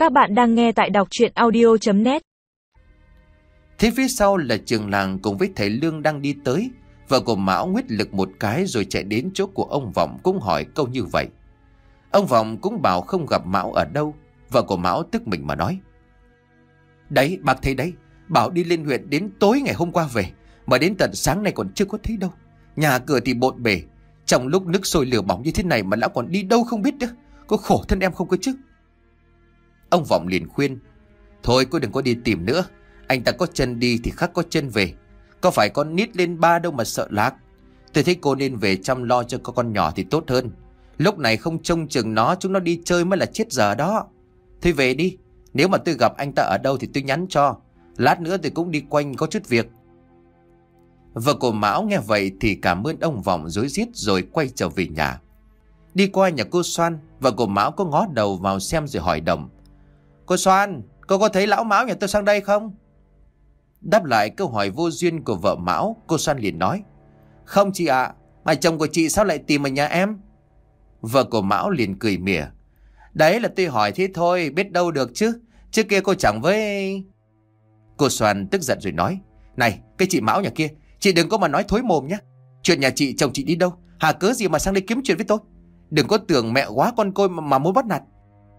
Các bạn đang nghe tại đọc truyện audio.net. Thế phía sau là trường làng cùng với thầy Lương đang đi tới. Vợ của Mão nguyết lực một cái rồi chạy đến chỗ của ông Vọng cũng hỏi câu như vậy. Ông Vọng cũng bảo không gặp Mão ở đâu. Vợ của Mão tức mình mà nói: Đấy, bác thấy đấy, bảo đi lên huyện đến tối ngày hôm qua về, mà đến tận sáng nay còn chưa có thấy đâu. Nhà cửa thì bộn bề, trong lúc nước sôi lửa bỏng như thế này mà lão còn đi đâu không biết nữa. Có khổ thân em không cơ chứ. Ông Vọng liền khuyên: Thôi cô đừng có đi tìm nữa, anh ta có chân đi thì khắc có chân về. Có phải con nít lên ba đâu mà sợ lạc. Tôi thấy cô nên về chăm lo cho con nhỏ thì tốt hơn. Lúc này không trông chừng nó, chúng nó đi chơi mới là chết giờ đó. Thôi về đi, nếu mà tôi gặp anh ta ở đâu thì tôi nhắn cho. Lát nữa tôi cũng đi quanh có chút việc. Vợ của Mão nghe vậy thì cảm ơn ông Vọng rối rít rồi quay trở về nhà. Đi qua nhà cô Xoan, vợ của Mão có ngó đầu vào xem rồi hỏi Đồng: Cô Xoan, cô có thấy lão Mão nhà tôi sang đây không? Đáp lại câu hỏi vô duyên của vợ Mão, cô Xoan liền nói: Không chị ạ, mà chồng của chị sao lại tìm ở nhà em? Vợ của Mão liền cười mỉa: Đấy là tôi hỏi thế thôi, biết đâu được chứ. Trước kia cô chẳng với... Cô Xoan tức giận rồi nói: Này, cái chị Mão nhà kia, chị đừng có mà nói thối mồm nhé. Chuyện nhà chị, chồng chị đi đâu, hà cớ gì mà sang đây kiếm chuyện với tôi. Đừng có tưởng mẹ quá con côi mà muốn bắt nạt.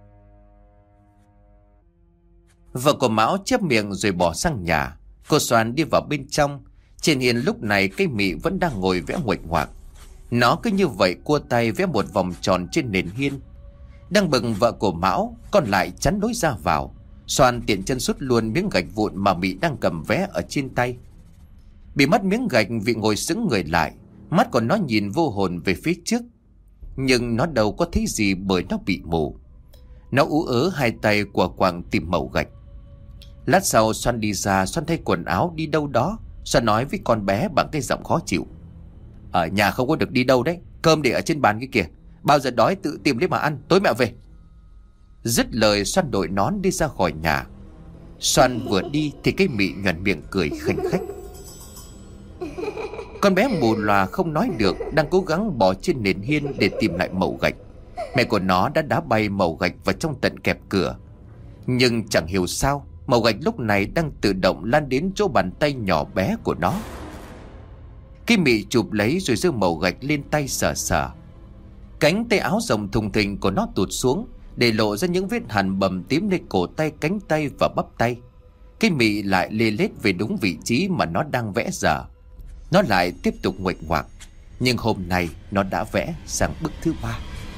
Vợ của Mão chép miệng rồi bỏ sang nhà. Cô Xoan đi vào bên trong. Trên hiên lúc này cây mị vẫn đang ngồi vẽ nguệch ngoạc. Nó cứ như vậy cua tay vẽ một vòng tròn trên nền hiên. Đang bừng vợ của Mão còn lại chắn lối ra vào. Xoan tiện chân sút luôn miếng gạch vụn mà Mị đang cầm vẽ ở trên tay. Bị mất miếng gạch, Vị ngồi sững người lại. Mắt của nó nhìn vô hồn về phía trước, nhưng nó đâu có thấy gì bởi nó bị mù. Nó ú ớ hai tay của quàng tìm mẩu gạch. Lát sau Xoan đi ra, Xoan thay quần áo đi đâu đó. Xoan nói với con bé bằng cái giọng khó chịu: Ở nhà không có được đi đâu đấy, cơm để ở trên bàn kia kìa. Bao giờ đói tự tìm lấy mà ăn, tối mẹ về. Dứt lời Xoan đội nón đi ra khỏi nhà. Xoan vừa đi thì cái Mị nhoẻn miệng cười khanh khách. Con bé mù lòa không nói được, đang cố gắng bò trên nền hiên để tìm lại mẩu gạch. Mẹ của nó đã đá bay mẩu gạch vào trong tận kẹp cửa. Nhưng chẳng hiểu sao mẩu gạch lúc này đang tự động lan đến chỗ bàn tay nhỏ bé của nó. Cái Mị chụp lấy rồi giơ mẩu gạch lên tay sờ sờ. Cánh tay áo rộng thùng thình của nó tụt xuống, để lộ ra những vết hằn bầm tím lên cổ tay, cánh tay và bắp tay. Cái Mị lại lê lết về đúng vị trí mà nó đang vẽ giờ. Nó lại tiếp tục nguệch ngoạc, nhưng hôm nay nó đã vẽ sang bức thứ 3.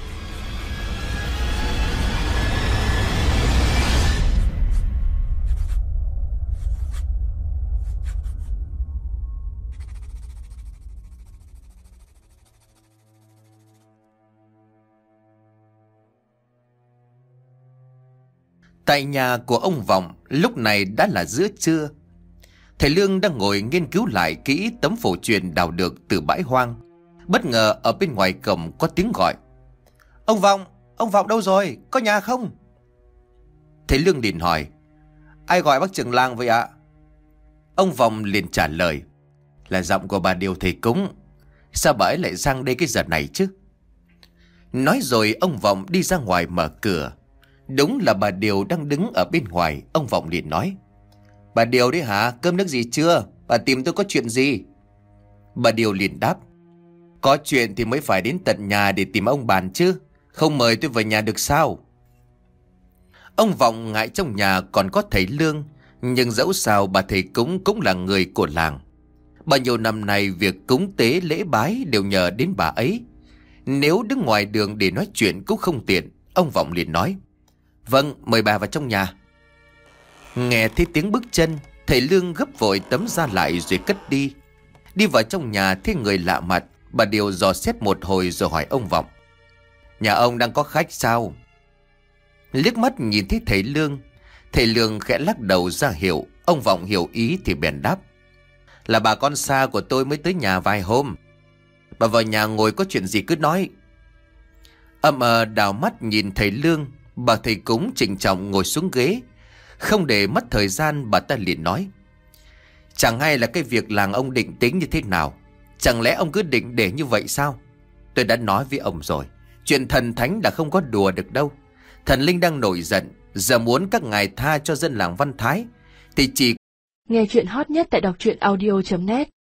Tại nhà của ông Vọng, lúc này đã là giữa trưa. Thầy Lương đang ngồi nghiên cứu lại kỹ tấm phổ truyền đào được từ bãi hoang. Bất ngờ ở bên ngoài cổng có tiếng gọi: Ông Vọng đâu rồi, có nhà không? Thầy Lương liền hỏi: Ai gọi bác trưởng làng vậy ạ? Ông Vọng liền trả lời: Là giọng của bà Điều thầy cúng. Sao bà ấy lại sang đây cái giờ này chứ? Nói rồi ông Vọng đi ra ngoài mở cửa. Đúng là bà Điều đang đứng ở bên ngoài. Ông Vọng liền nói: Bà Điều đấy hả, cơm nước gì chưa? Bà tìm tôi có chuyện gì? Bà Điều liền đáp: Có chuyện thì mới phải đến tận nhà để tìm ông bàn chứ. Không mời tôi về nhà được sao? Ông Vọng ngại trong nhà còn có thầy Lương, nhưng dẫu sao bà thầy cúng cũng là người của làng. Bao nhiêu năm nay việc cúng tế lễ bái đều nhờ đến bà ấy. Nếu đứng ngoài đường để nói chuyện cũng không tiện. Ông Vọng liền nói: Vâng, mời bà vào trong nhà. Nghe thấy tiếng bước chân, thầy Lương gấp vội tấm ra lại rồi cất đi. Đi vào trong nhà thấy người lạ mặt, bà Điều dò xét một hồi rồi hỏi ông Vọng: Nhà ông đang có khách sao? Liếc mắt nhìn thấy thầy Lương khẽ lắc đầu ra hiệu. Ông Vọng hiểu ý thì bèn đáp: Là bà con xa của tôi mới tới nhà vài hôm. Bà vào nhà ngồi, có chuyện gì cứ nói. Đào mắt nhìn thầy Lương, bà thầy cúng trịnh trọng ngồi xuống ghế. Không để mất thời gian, bà ta liền nói: Chẳng hay là cái việc làng ông định tính như thế nào? Chẳng lẽ ông cứ định để như vậy sao? Tôi đã nói với ông rồi, chuyện thần thánh là không có đùa được đâu. Thần linh đang nổi giận, Giờ muốn các ngài tha cho dân làng Văn Thái thì chỉ Nghe chuyện hot nhất tại đọc truyện audio.net